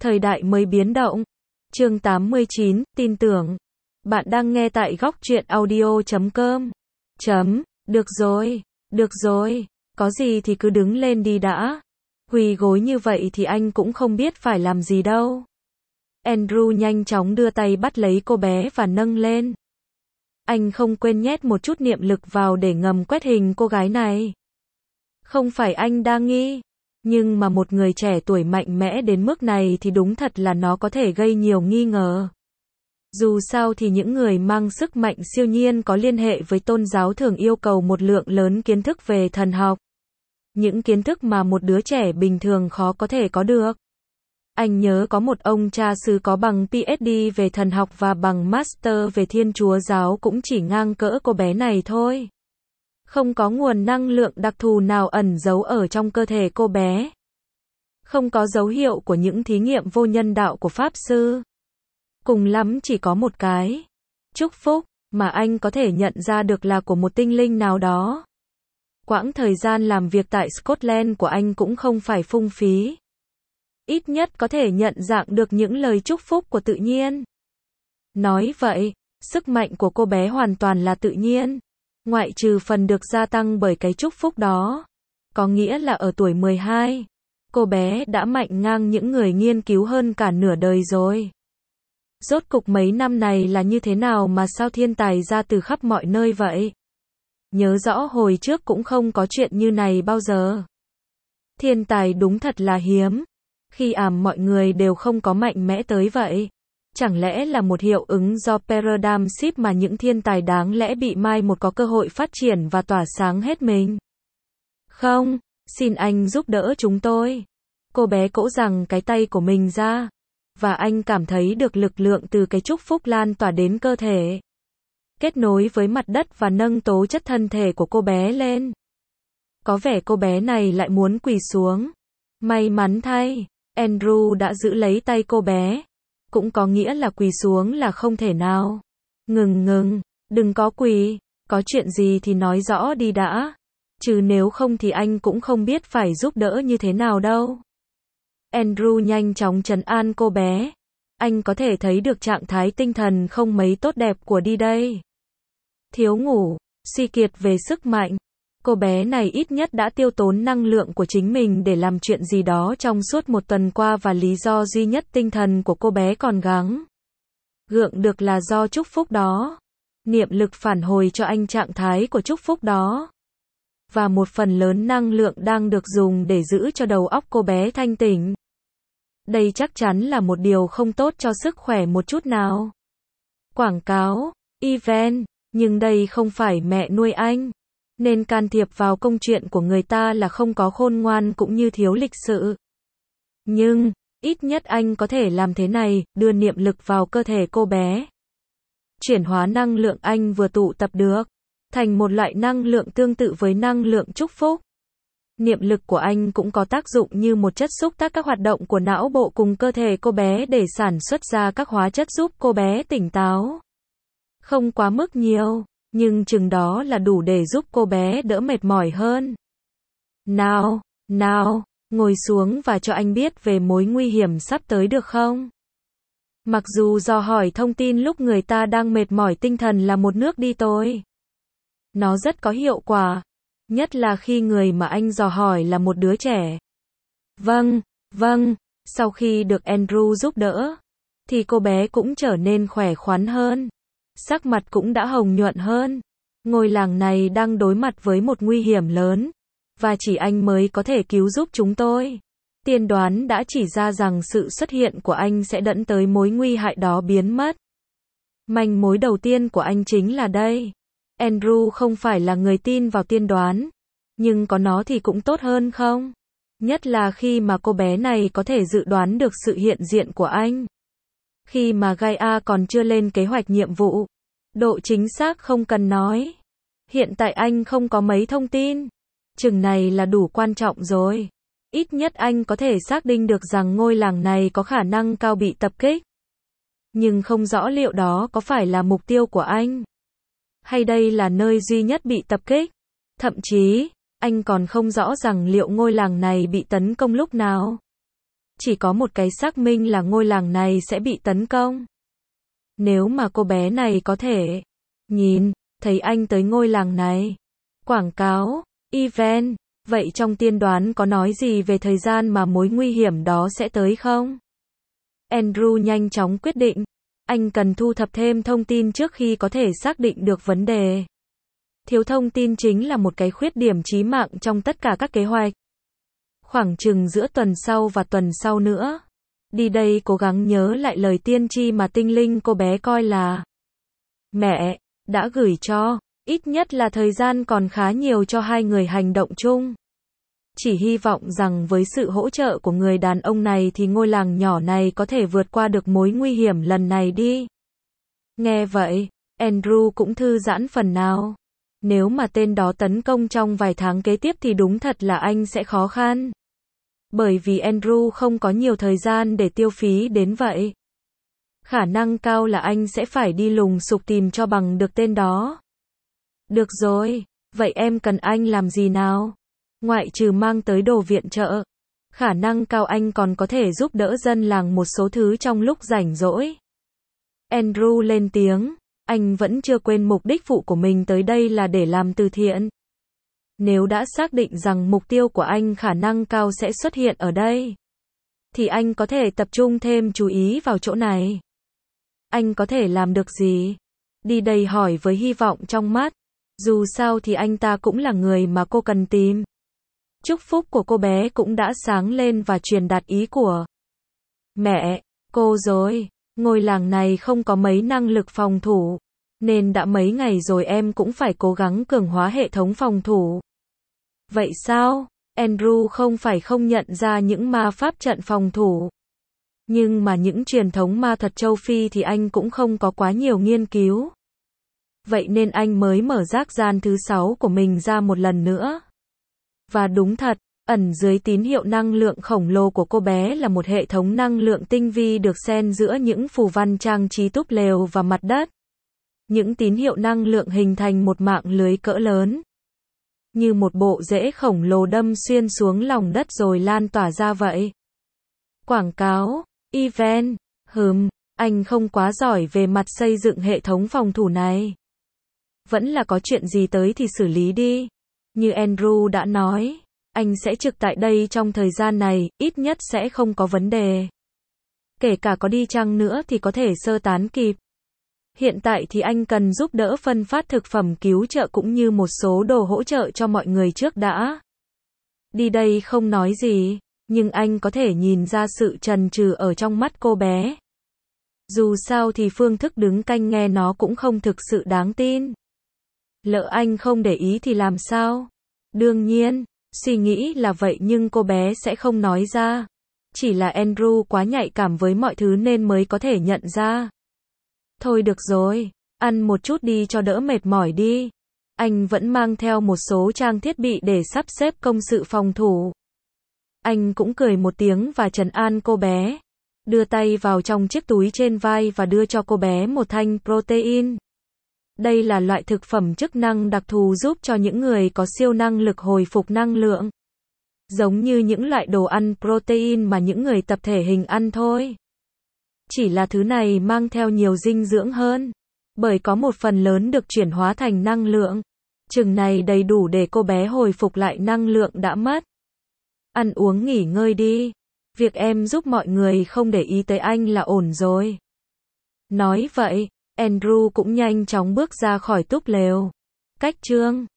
Thời đại mới biến động. Chương 89, tin tưởng. Bạn đang nghe tại góc truyện audio.com. Được rồi, có gì thì cứ đứng lên đi đã. Quỳ gối như vậy thì anh cũng không biết phải làm gì đâu. Andrew nhanh chóng đưa tay bắt lấy cô bé và nâng lên. Anh không quên nhét một chút niệm lực vào để ngầm quét hình cô gái này. Không phải anh đa nghi, nhưng mà một người trẻ tuổi mạnh mẽ đến mức này thì đúng thật là nó có thể gây nhiều nghi ngờ. Dù sao thì những người mang sức mạnh siêu nhiên có liên hệ với tôn giáo thường yêu cầu một lượng lớn kiến thức về thần học. Những kiến thức mà một đứa trẻ bình thường khó có thể có được. Anh nhớ có một ông cha xứ có bằng PhD về thần học và bằng Master về Thiên Chúa giáo cũng chỉ ngang cỡ cô bé này thôi. Không có nguồn năng lượng đặc thù nào ẩn giấu ở trong cơ thể cô bé. Không có dấu hiệu của những thí nghiệm vô nhân đạo của Pháp Sư. Cùng lắm chỉ có một cái chúc phúc mà anh có thể nhận ra được là của một tinh linh nào đó. Quãng thời gian làm việc tại Scotland của anh cũng không phải phung phí. Ít nhất có thể nhận dạng được những lời chúc phúc của tự nhiên. Nói vậy, sức mạnh của cô bé hoàn toàn là tự nhiên. Ngoại trừ phần được gia tăng bởi cái chúc phúc đó. Có nghĩa là ở tuổi 12, cô bé đã mạnh ngang những người nghiên cứu hơn cả nửa đời rồi. Rốt cục mấy năm này là như thế nào mà sao thiên tài ra từ khắp mọi nơi vậy? Nhớ rõ hồi trước cũng không có chuyện như này bao giờ. Thiên tài đúng thật là hiếm. Khi mọi người đều không có mạnh mẽ tới vậy. Chẳng lẽ là một hiệu ứng do paradigm shift mà những thiên tài đáng lẽ bị mai một có cơ hội phát triển và tỏa sáng hết mình? Không, xin anh giúp đỡ chúng tôi. Cô bé cỗ rằng cái tay của mình ra. Và anh cảm thấy được lực lượng từ cái chúc phúc lan tỏa đến cơ thể. Kết nối với mặt đất và nâng tố chất thân thể của cô bé lên. Có vẻ cô bé này lại muốn quỳ xuống. May mắn thay, Andrew đã giữ lấy tay cô bé. Cũng có nghĩa là quỳ xuống là không thể nào. Ngừng, đừng có quỳ. Có chuyện gì thì nói rõ đi đã. Chứ nếu không thì anh cũng không biết phải giúp đỡ như thế nào đâu. Andrew nhanh chóng trấn an cô bé. Anh có thể thấy được trạng thái tinh thần không mấy tốt đẹp của đi đây. Thiếu ngủ, suy kiệt về sức mạnh. Cô bé này ít nhất đã tiêu tốn năng lượng của chính mình để làm chuyện gì đó trong suốt một tuần qua và lý do duy nhất tinh thần của cô bé còn gắng gượng được là do chúc phúc đó. Niệm lực phản hồi cho anh trạng thái của chúc phúc đó. Và một phần lớn năng lượng đang được dùng để giữ cho đầu óc cô bé thanh tỉnh. Đây chắc chắn là một điều không tốt cho sức khỏe một chút nào. Quảng cáo, event, nhưng đây không phải mẹ nuôi anh. Nên can thiệp vào công chuyện của người ta là không có khôn ngoan cũng như thiếu lịch sự. Nhưng, ít nhất anh có thể làm thế này, đưa niệm lực vào cơ thể cô bé. Chuyển hóa năng lượng anh vừa tụ tập được, thành một loại năng lượng tương tự với năng lượng chúc phúc. Niệm lực của anh cũng có tác dụng như một chất xúc tác các hoạt động của não bộ cùng cơ thể cô bé để sản xuất ra các hóa chất giúp cô bé tỉnh táo. Không quá mức nhiều, nhưng chừng đó là đủ để giúp cô bé đỡ mệt mỏi hơn. Nào, ngồi xuống và cho anh biết về mối nguy hiểm sắp tới được không? Mặc dù dò hỏi thông tin lúc người ta đang mệt mỏi tinh thần là một nước đi tồi. Nó rất có hiệu quả. Nhất là khi người mà anh dò hỏi là một đứa trẻ. Vâng, sau khi được Andrew giúp đỡ, thì cô bé cũng trở nên khỏe khoắn hơn. Sắc mặt cũng đã hồng nhuận hơn. Ngôi làng này đang đối mặt với một nguy hiểm lớn. Và chỉ anh mới có thể cứu giúp chúng tôi. Tiên đoán đã chỉ ra rằng sự xuất hiện của anh sẽ dẫn tới mối nguy hại đó biến mất. Manh mối đầu tiên của anh chính là đây. Andrew không phải là người tin vào tiên đoán. Nhưng có nó thì cũng tốt hơn không? Nhất là khi mà cô bé này có thể dự đoán được sự hiện diện của anh. Khi mà Gaia còn chưa lên kế hoạch nhiệm vụ. Độ chính xác không cần nói. Hiện tại anh không có mấy thông tin. Chừng này là đủ quan trọng rồi. Ít nhất anh có thể xác định được rằng ngôi làng này có khả năng cao bị tập kích. Nhưng không rõ liệu đó có phải là mục tiêu của anh. Hay đây là nơi duy nhất bị tập kích. Thậm chí, anh còn không rõ rằng liệu ngôi làng này bị tấn công lúc nào. chỉ có một cái xác minh là ngôi làng này sẽ bị tấn công. Nếu mà cô bé này có thể nhìn thấy anh tới ngôi làng này. Quảng cáo, event, vậy trong tiên đoán có nói gì về thời gian mà mối nguy hiểm đó sẽ tới không? Andrew nhanh chóng quyết định, anh cần thu thập thêm thông tin trước khi có thể xác định được vấn đề. Thiếu thông tin chính là một cái khuyết điểm chí mạng trong tất cả các kế hoạch. Khoảng chừng giữa tuần sau và tuần sau nữa. Đi đây cố gắng nhớ lại lời tiên tri mà tinh linh cô bé coi là mẹ đã gửi cho, ít nhất là thời gian còn khá nhiều cho hai người hành động chung. Chỉ hy vọng rằng với sự hỗ trợ của người đàn ông này thì ngôi làng nhỏ này có thể vượt qua được mối nguy hiểm lần này đi. Nghe vậy, Andrew cũng thư giãn phần nào. Nếu mà tên đó tấn công trong vài tháng kế tiếp thì đúng thật là anh sẽ khó khăn. Bởi vì Andrew không có nhiều thời gian để tiêu phí đến vậy. Khả năng cao là anh sẽ phải đi lùng sục tìm cho bằng được tên đó. Được rồi, vậy em cần anh làm gì nào? Ngoại trừ mang tới đồ viện trợ, khả năng cao anh còn có thể giúp đỡ dân làng một số thứ trong lúc rảnh rỗi. Andrew lên tiếng, anh vẫn chưa quên mục đích phụ của mình tới đây là để làm từ thiện. Nếu đã xác định rằng mục tiêu của anh khả năng cao sẽ xuất hiện ở đây, thì anh có thể tập trung thêm chú ý vào chỗ này. Anh có thể làm được gì? Đi đây hỏi với hy vọng trong mắt. Dù sao thì anh ta cũng là người mà cô cần tìm. Chúc phúc của cô bé cũng đã sáng lên và truyền đạt ý của mẹ, cô rồi. Ngôi làng này không có mấy năng lực phòng thủ, nên đã mấy ngày rồi em cũng phải cố gắng cường hóa hệ thống phòng thủ. Vậy sao? Andrew không phải không nhận ra những ma pháp trận phòng thủ. Nhưng mà những truyền thống ma thuật châu Phi thì anh cũng không có quá nhiều nghiên cứu. Vậy nên anh mới mở giác gian thứ 6 của mình ra một lần nữa. Và đúng thật, ẩn dưới tín hiệu năng lượng khổng lồ của cô bé là một hệ thống năng lượng tinh vi được xen giữa những phù văn trang trí túp lều và mặt đất. Những tín hiệu năng lượng hình thành một mạng lưới cỡ lớn. Như một bộ rễ khổng lồ đâm xuyên xuống lòng đất rồi lan tỏa ra vậy. Quảng cáo, event, anh không quá giỏi về mặt xây dựng hệ thống phòng thủ này. Vẫn là có chuyện gì tới thì xử lý đi. Như Andrew đã nói, anh sẽ trực tại đây trong thời gian này, ít nhất sẽ không có vấn đề. Kể cả có đi chăng nữa thì có thể sơ tán kịp. Hiện tại thì anh cần giúp đỡ phân phát thực phẩm cứu trợ cũng như một số đồ hỗ trợ cho mọi người trước đã. Đi đây không nói gì, nhưng anh có thể nhìn ra sự chần chừ ở trong mắt cô bé. Dù sao thì phương thức đứng canh nghe nó cũng không thực sự đáng tin. Lỡ anh không để ý thì làm sao? Đương nhiên, suy nghĩ là vậy nhưng cô bé sẽ không nói ra. Chỉ là Andrew quá nhạy cảm với mọi thứ nên mới có thể nhận ra. Thôi được rồi, ăn một chút đi cho đỡ mệt mỏi đi. Anh vẫn mang theo một số trang thiết bị để sắp xếp công sự phòng thủ. Anh cũng cười một tiếng và trấn an cô bé. Đưa tay vào trong chiếc túi trên vai và đưa cho cô bé một thanh protein. Đây là loại thực phẩm chức năng đặc thù giúp cho những người có siêu năng lực hồi phục năng lượng. Giống như những loại đồ ăn protein mà những người tập thể hình ăn thôi. Chỉ là thứ này mang theo nhiều dinh dưỡng hơn. Bởi có một phần lớn được chuyển hóa thành năng lượng. Chừng này đầy đủ để cô bé hồi phục lại năng lượng đã mất. Ăn uống nghỉ ngơi đi. Việc em giúp mọi người không để ý tới anh là ổn rồi. Nói vậy, Andrew cũng nhanh chóng bước ra khỏi túp lều. Cách chương